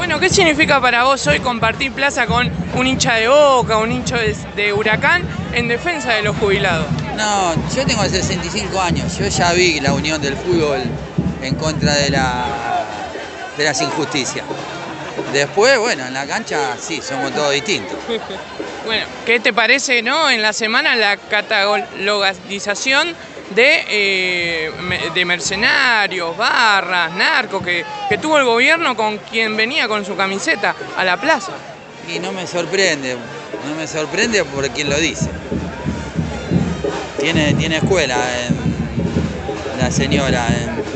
Bueno, ¿qué significa para vos hoy compartir plaza con un hincha de Boca, un hincha de Huracán en defensa de los jubilados? No, yo tengo 65 años, yo ya vi la unión del fútbol en contra de las injusticias. Después, bueno, en la cancha sí, somos todos distintos. Bueno, ¿qué te parece, no, en la semana la catalogización de mercenarios, barras, narcos que tuvo el gobierno con quien venía con su camiseta a la plaza? Y no me sorprende por quien lo dice. Tiene escuela la señora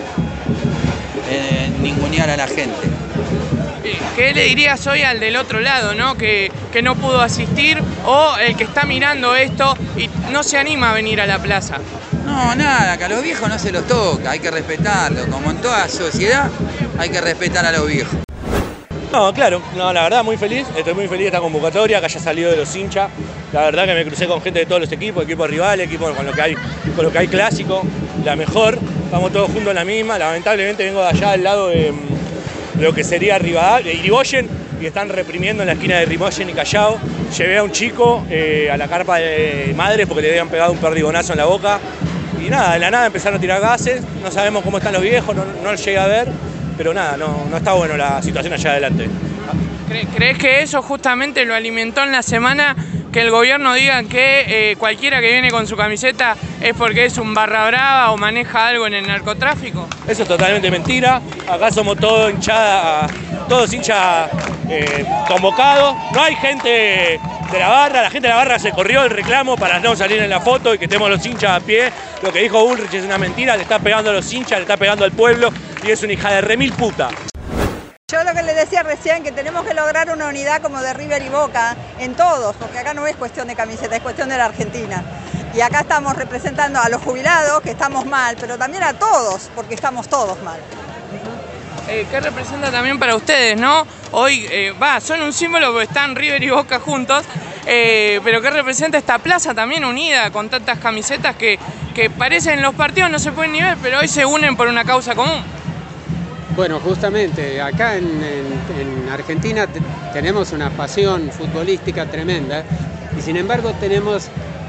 en ningunear a la gente. ¿Qué le dirías hoy al del otro lado, ¿no? Que no pudo asistir, o el que está mirando esto y no se anima a venir a la plaza? No, nada, que a los viejos no se los toca, hay que respetarlos. Como en toda sociedad, hay que respetar a los viejos. No, claro, no, la verdad estoy muy feliz de esta convocatoria, que haya salido de los hinchas. La verdad que me crucé con gente de todos los equipos rivales, equipos con lo que hay clásico, la mejor, estamos todos juntos en la misma. Lamentablemente vengo de allá al lado de lo que sería Irigoyen, y están reprimiendo en la esquina de Irigoyen y Callao. Llevé a un chico a la carpa de Madres porque le habían pegado un perdigonazo en la boca. Y nada, de la nada empezaron a tirar gases, no sabemos cómo están los viejos, no los llegué a ver, pero nada, no está bueno la situación allá adelante. ¿Crees que eso justamente lo alimentó en la semana, que el gobierno diga que cualquiera que viene con su camiseta es porque es un barra brava o maneja algo en el narcotráfico? Eso es totalmente mentira. Acá somos todos hinchas convocados. No hay gente de la barra, la gente de la barra se corrió el reclamo para no salir en la foto y que estemos los hinchas a pie. Lo que dijo Bullrich es una mentira, le está pegando a los hinchas, le está pegando al pueblo y es una hija de remil puta. Yo lo que le decía recién, que tenemos que lograr una unidad como de River y Boca en todos, porque acá no es cuestión de camiseta, es cuestión de la Argentina. Y acá estamos representando a los jubilados, que estamos mal, pero también a todos, porque estamos todos mal. ¿Qué representa también para ustedes, no? Hoy, son un símbolo porque están River y Boca juntos, pero ¿qué representa esta plaza también unida con tantas camisetas que parecen en los partidos no se pueden ni ver, pero hoy se unen por una causa común? Bueno, justamente acá en Argentina tenemos una pasión futbolística tremenda y sin embargo tenemos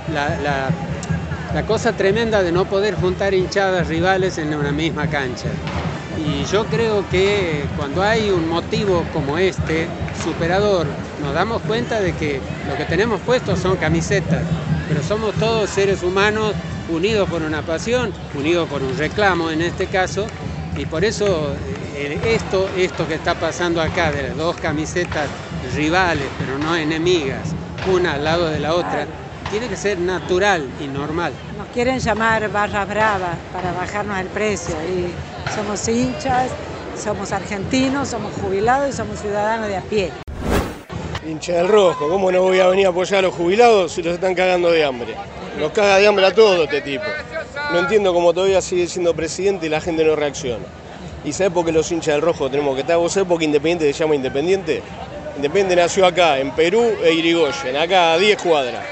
la cosa tremenda de no poder juntar hinchadas rivales en una misma cancha. Y yo creo que cuando hay un motivo como este, superador, nos damos cuenta de que lo que tenemos puesto son camisetas, pero somos todos seres humanos unidos por una pasión, unidos por un reclamo en este caso, y por eso esto que está pasando acá, de las dos camisetas rivales, pero no enemigas, una al lado de la otra, tiene que ser natural y normal. Nos quieren llamar barras bravas para bajarnos el precio y somos hinchas, somos argentinos, somos jubilados y somos ciudadanos de a pie. Hincha del rojo, ¿cómo no voy a venir a apoyar a los jubilados si los están cagando de hambre? Los caga de hambre a todos este tipo. No entiendo cómo todavía sigue siendo presidente y la gente no reacciona. ¿Y sabés por qué los hinchas del rojo tenemos que estar? ¿Vos sabés por qué Independiente se llama Independiente? Independiente nació acá, en Perú e Irigoyen, acá a 10 cuadras.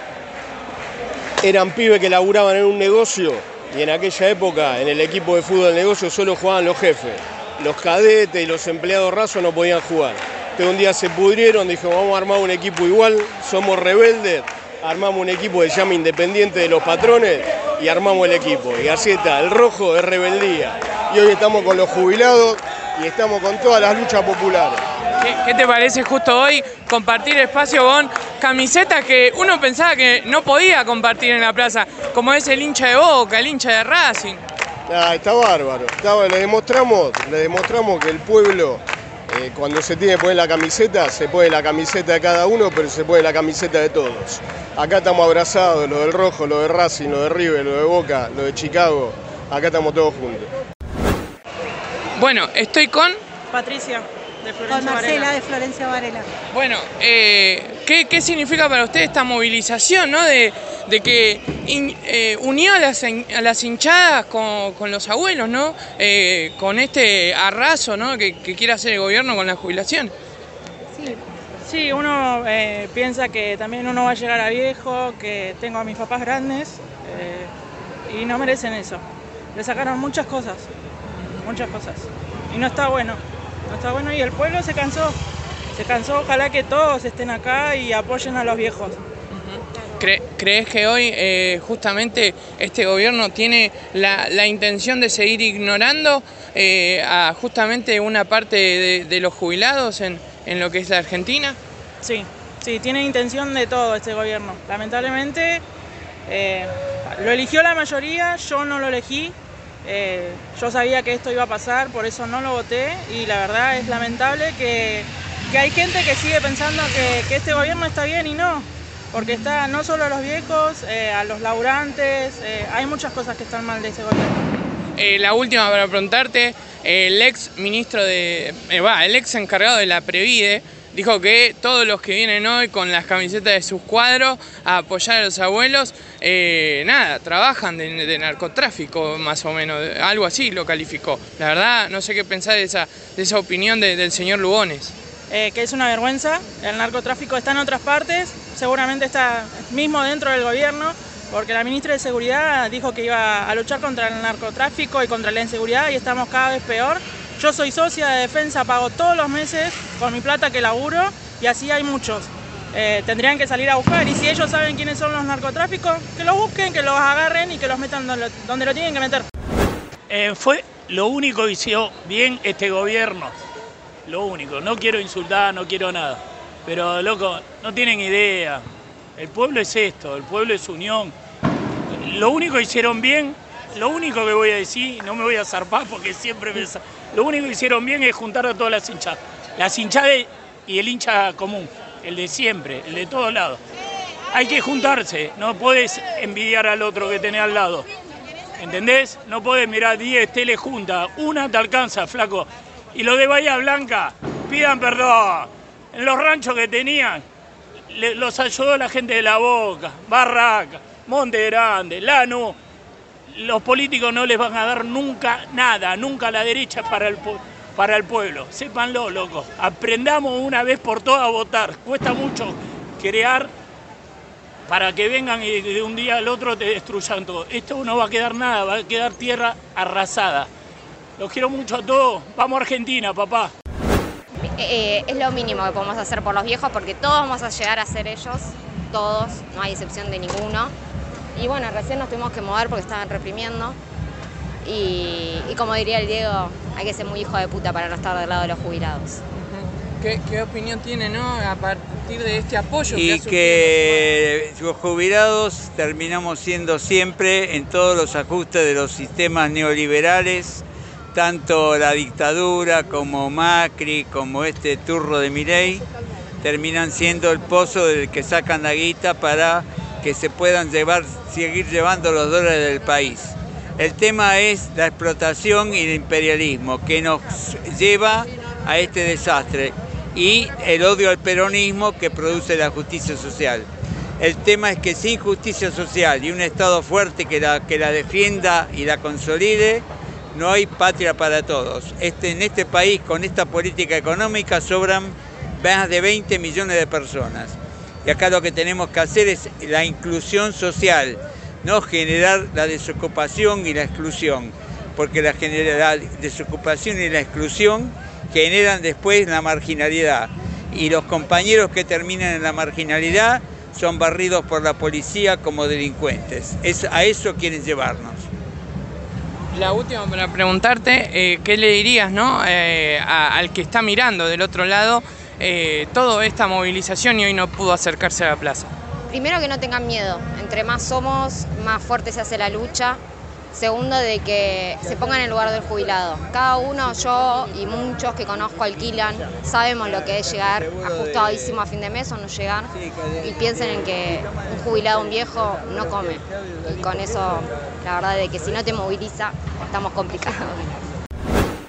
Eran pibes que laburaban en un negocio y en aquella época en el equipo de fútbol del negocio solo jugaban los jefes. Los cadetes y los empleados rasos no podían jugar. Entonces un día se pudrieron, dijo vamos a armar un equipo igual, somos rebeldes, armamos un equipo que se llama Independiente de los Patrones y armamos el equipo. Y así está, el rojo es rebeldía. Y hoy estamos con los jubilados y estamos con todas las luchas populares. ¿Qué te parece justo hoy compartir espacio con camisetas que uno pensaba que no podía compartir en la plaza, como es el hincha de Boca, el hincha de Racing? Está bárbaro. Le demostramos que el pueblo, cuando se tiene que poner la camiseta, se pone la camiseta de cada uno, pero se pone la camiseta de todos. Acá estamos abrazados, lo del rojo, lo de Racing, lo de River, lo de Boca, lo de Chicago. Acá estamos todos juntos. Bueno, estoy con Patricia. Con Marcela de Florencia Varela. Bueno, ¿qué significa para usted esta movilización, ¿no? de que unió a las hinchadas con los abuelos, ¿no? Con este arraso, ¿no? que quiere hacer el gobierno con la jubilación? Sí, uno piensa que también uno va a llegar a viejo, que tengo a mis papás grandes y no merecen eso. Le sacaron muchas cosas y no está bueno. no está bueno y el pueblo se cansó, ojalá que todos estén acá y apoyen a los viejos. ¿Crees que hoy justamente este gobierno tiene la intención de seguir ignorando a justamente una parte de los jubilados en lo que es la Argentina? Sí, tiene intención de todo este gobierno. Lamentablemente lo eligió la mayoría, yo no lo elegí. Yo sabía que esto iba a pasar, por eso no lo voté y la verdad es lamentable que hay gente que sigue pensando que este gobierno está bien y no. Porque está no solo a los viejos, a los laburantes, hay muchas cosas que están mal de ese gobierno. La última para preguntarte, el ex ministro el ex encargado de la Previde dijo que todos los que vienen hoy con las camisetas de sus cuadros a apoyar a los abuelos, trabajan de narcotráfico más o menos, algo así lo calificó. La verdad no sé qué pensar de esa opinión del señor Lugones. Que es una vergüenza, el narcotráfico está en otras partes, seguramente está mismo dentro del gobierno, porque la ministra de Seguridad dijo que iba a luchar contra el narcotráfico y contra la inseguridad y estamos cada vez peor. Yo soy socia de defensa, pago todos los meses con mi plata que laburo y así hay muchos. Tendrían que salir a buscar y si ellos saben quiénes son los narcotráficos, que los busquen, que los agarren y que los metan donde lo tienen que meter. Fue lo único que hizo bien este gobierno. Lo único, no quiero insultar, no quiero nada, pero loco, no tienen idea, el pueblo es esto, el pueblo es unión, lo único que hicieron bien, lo único que voy a decir, no me voy a zarpar porque siempre lo único que hicieron bien es juntar a todas las hinchadas y el hincha común, el de siempre, el de todos lados, hay que juntarse, no podés envidiar al otro que tenés al lado, ¿entendés? No podés mirar 10 teles juntas, una te alcanza, flaco. Y lo de Bahía Blanca, pidan perdón. En los ranchos que tenían, los ayudó la gente de La Boca, Barraca, Monte Grande, Lanús. Los políticos no les van a dar nunca nada, nunca la derecha para el pueblo. Sépanlo, loco. Aprendamos una vez por todas a votar. Cuesta mucho crear para que vengan y de un día al otro te destruyan todo. Esto no va a quedar nada, va a quedar tierra arrasada. Los quiero mucho a todos. Vamos a Argentina, papá. Es lo mínimo que podemos hacer por los viejos porque todos vamos a llegar a ser ellos, todos, no hay excepción de ninguno. Y bueno, recién nos tuvimos que mover porque estaban reprimiendo. Y como diría el Diego, hay que ser muy hijo de puta para no estar del lado de los jubilados. ¿Qué opinión tiene, no, a partir de este apoyo? Y que los jubilados terminamos siendo siempre en todos los ajustes de los sistemas neoliberales, tanto la dictadura como Macri, como este turro de Milei, terminan siendo el pozo del que sacan la guita para que se puedan seguir llevando los dólares del país. El tema es la explotación y el imperialismo que nos lleva a este desastre y el odio al peronismo que produce la justicia social. El tema es que sin justicia social y un Estado fuerte que la defienda y la consolide, no hay patria para todos. En este país, con esta política económica, sobran más de 20 millones de personas. Y acá lo que tenemos que hacer es la inclusión social, no generar la desocupación y la exclusión, porque la desocupación y la exclusión generan después la marginalidad. Y los compañeros que terminan en la marginalidad son barridos por la policía como delincuentes. A eso quieren llevarnos. La última para preguntarte, ¿qué le dirías, no, al que está mirando del otro lado toda esta movilización y hoy no pudo acercarse a la plaza? Primero, que no tengan miedo, entre más somos, más fuerte se hace la lucha. Segundo, de que se pongan en el lugar del jubilado. Cada uno, yo y muchos que conozco alquilan, sabemos lo que es llegar ajustadísimo a fin de mes o no llegar, y piensen en que un jubilado, un viejo, no come. Y con eso, la verdad, de que si no te moviliza, estamos complicados.